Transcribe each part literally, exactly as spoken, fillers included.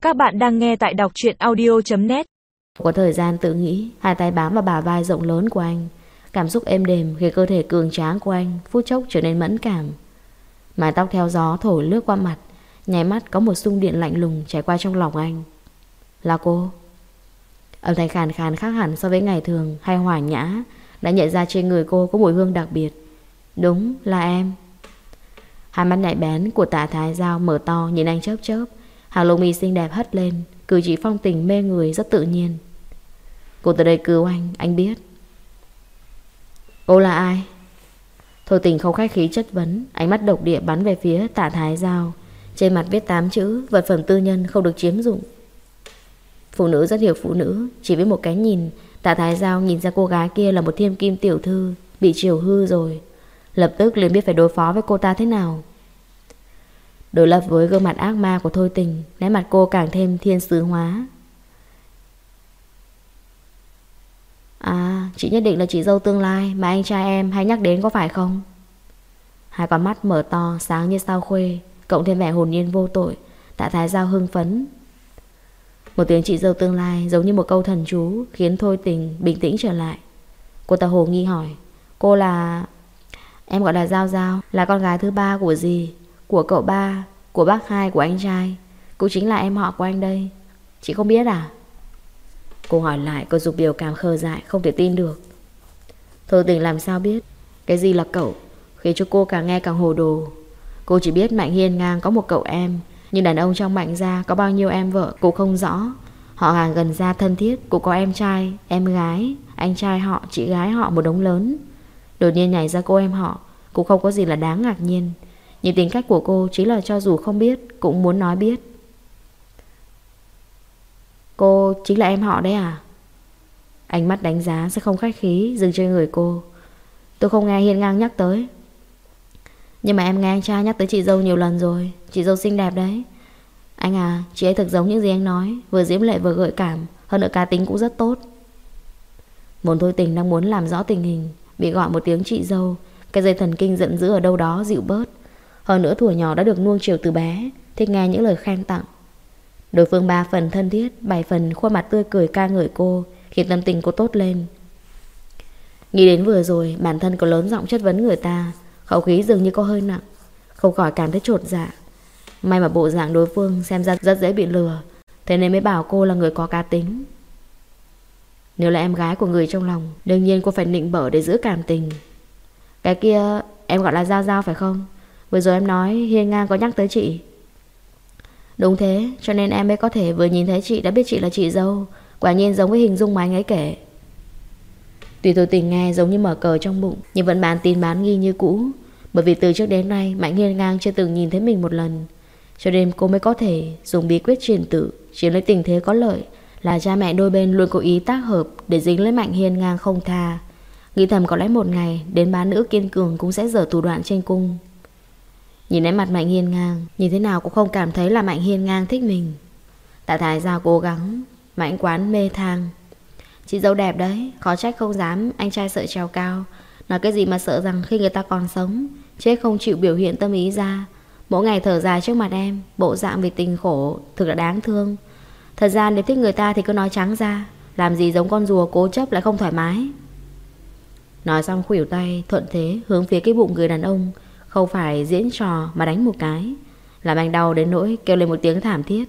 Các bạn đang nghe tại đọc truyện audio chấm net. Có thời gian tự nghĩ, hai tay bám vào bả vai rộng lớn của anh. Cảm xúc êm đềm khi cơ thể cường tráng của anh phút chốc trở nên mẫn cảm. Mái tóc theo gió thổi lướt qua mặt, nháy mắt có một xung điện lạnh lùng trải qua trong lòng anh. Là cô. Âm thanh khàn khàn khác hẳn so với ngày thường hay hòa nhã, đã nhận ra trên người cô có mùi hương đặc biệt. Đúng là em. Hai mắt nhạy bén của Tạ Thái Giao mở to nhìn anh chớp chớp, hàng lông mi xinh đẹp hất lên, cử chỉ phong tình mê người rất tự nhiên. Cô tới đây cứu anh, anh biết. Cô là ai? Thôi Tình không khách khí chất vấn, ánh mắt độc địa bắn về phía Tạ Thái Giao. Trên mặt viết tám chữ: vật phẩm tư nhân không được chiếm dụng. Phụ nữ rất hiểu phụ nữ, chỉ với một cái nhìn, Tạ Thái Giao nhìn ra cô gái kia là một thiên kim tiểu thư, bị chiều hư rồi. Lập tức liền biết phải đối phó với cô ta thế nào. Đối lập với gương mặt ác ma của Thôi Tình, nét mặt cô càng thêm thiên sứ hóa. À, chị nhất định là chị dâu tương lai mà anh trai em hay nhắc đến có phải không? Hai con mắt mở to sáng như sao khuê, cộng thêm vẻ hồn nhiên vô tội, Tạ Thái Giao hưng phấn. Một tiếng chị dâu tương lai giống như một câu thần chú khiến Thôi Tình bình tĩnh trở lại. Cô ta hồ nghi hỏi: Cô là... Em gọi là Giao Giao, là con gái thứ ba của dì, của cậu ba, của bác hai của anh trai, cũng chính là em họ của anh đây. Chị không biết à? Cô hỏi lại, cô dùng biểu cảm khờ dại, không thể tin được. Thôi Tình làm sao biết cái gì là cậu, khiến cho cô càng nghe càng hồ đồ. Cô chỉ biết Mạnh Hiên Ngang có một cậu em, nhưng đàn ông trong Mạnh gia có bao nhiêu em vợ cô không rõ. Họ hàng gần gia thân thiết cũng có em trai, em gái, anh trai họ, chị gái họ một đống lớn. Đột nhiên nhảy ra cô em họ cũng không có gì là đáng ngạc nhiên. Nhưng tính cách của cô chính là cho dù không biết cũng muốn nói biết. Cô chính là em họ đấy à? Ánh mắt đánh giá sẽ không khách khí dừng trên người cô. Tôi không nghe Hiên Ngang nhắc tới. Nhưng mà em nghe anh trai nhắc tới chị dâu nhiều lần rồi. Chị dâu xinh đẹp đấy. Anh à, chị ấy thực giống những gì anh nói, vừa diễm lệ vừa gợi cảm, hơn nữa cá tính cũng rất tốt. Muốn Thôi Tình đang muốn làm rõ tình hình, bị gọi một tiếng chị dâu, cái dây thần kinh giận dữ ở đâu đó dịu bớt. Hơn nữa thuở nhỏ đã được nuông chiều từ bé, thích nghe những lời khen tặng. Đối phương ba phần thân thiết, bảy phần khuôn mặt tươi cười ca ngợi cô, khiến tâm tình cô tốt lên. Nghĩ đến vừa rồi bản thân có lớn giọng chất vấn người ta, khẩu khí dường như có hơi nặng, không khỏi cảm thấy chột dạ. May mà bộ dạng đối phương xem ra rất dễ bị lừa, thế nên mới bảo cô là người có cá tính. Nếu là em gái của người trong lòng, đương nhiên cô phải nịnh bợ để giữ cảm tình. Cái kia em gọi là Giao Giao phải không? Vừa rồi em nói Hiên Ngang có nhắc tới chị. Đúng thế, cho nên em mới có thể vừa nhìn thấy chị đã biết chị là chị dâu. Quả nhiên giống với hình dung mà anh ấy kể. Tuy Thôi Tình nghe giống như mở cờ trong bụng, nhưng vẫn bán tin bán nghi như cũ. Bởi vì từ trước đến nay Mạnh Hiên Ngang chưa từng nhìn thấy mình một lần, cho nên cô mới có thể dùng bí quyết truyền tử, chiếm lấy tình thế có lợi, là cha mẹ đôi bên luôn có ý tác hợp để dính lấy Mạnh Hiên Ngang không tha. Nghĩ thầm có lẽ một ngày đến bá nữ kiên cường cũng sẽ dở thủ đoạn trên cung. Nhìn nét mặt Mạnh Hiên Ngang, nhìn thế nào cũng không cảm thấy là Mạnh Hiên Ngang thích mình. Tạ Thái Giao cố gắng Mạnh quán mê thang: Chị dâu đẹp đấy, khó trách không dám anh trai sợ trèo cao. Nói cái gì mà sợ rằng khi người ta còn sống, chết không chịu biểu hiện tâm ý ra, mỗi ngày thở dài trước mặt em, bộ dạng vì tình khổ thực là đáng thương. Thật ra nếu thích người ta thì cứ nói trắng ra, làm gì giống con rùa cố chấp lại không thoải mái. Nói xong khuỷu tay thuận thế hướng phía cái bụng người đàn ông, không phải diễn trò mà đánh một cái, làm anh đau đến nỗi kêu lên một tiếng thảm thiết.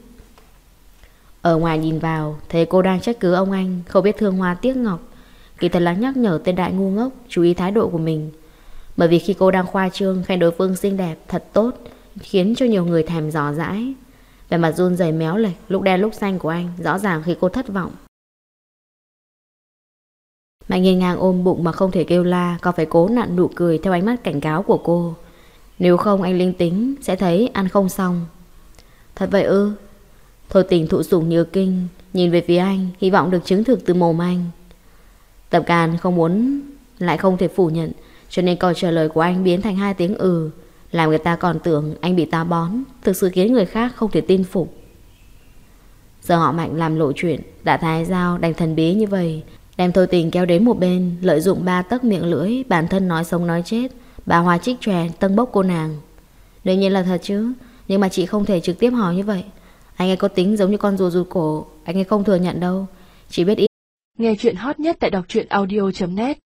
Ở ngoài nhìn vào thấy cô đang trách cứ ông anh không biết thương hoa tiếc ngọc, kỳ thật là nhắc nhở tên đại ngu ngốc chú ý thái độ của mình. Bởi vì khi cô đang khoa trương khen đối phương xinh đẹp thật tốt, khiến cho nhiều người thèm dò dãi. Về mặt run rẩy méo lệch lúc đen lúc xanh của anh rõ ràng khi cô thất vọng. Mạnh Hiên Ngang ôm bụng mà không thể kêu la, còn phải cố nặn nụ cười theo ánh mắt cảnh cáo của cô. Nếu không anh linh tính sẽ thấy ăn không xong. Thật vậy ư? Thôi Tình thụ sủng nhược kinh, nhìn về phía anh, hy vọng được chứng thực từ mồm anh. Tập Càn không muốn lại không thể phủ nhận, cho nên câu trả lời của anh biến thành hai tiếng ừ, làm người ta còn tưởng anh bị táo bón, thực sự khiến người khác không thể tin phục. Giờ họ Mạnh làm lộ chuyện, Tạ Thái Giao đành thần bí như vậy, đem Thôi Tình kéo đến một bên, lợi dụng ba tấc miệng lưỡi, bản thân nói sống nói chết, bà hoa trích chòe tâng bốc cô nàng. Đương nhiên là thật chứ, nhưng mà chị không thể trực tiếp hỏi như vậy. Anh ấy có tính giống như con rùa rụt cổ. Anh ấy không thừa nhận đâu. Chỉ biết im. Nghe chuyện hot nhất tại đọc truyện audio chấm net